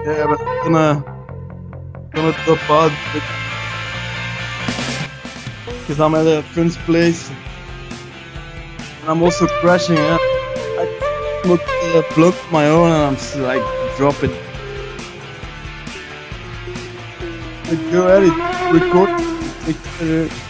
Yeah, but I'm gonna drop out because I'm at a friend's place. And I'm also crashing. I look block my own, and I'm just like dropping. Like, go at it, record.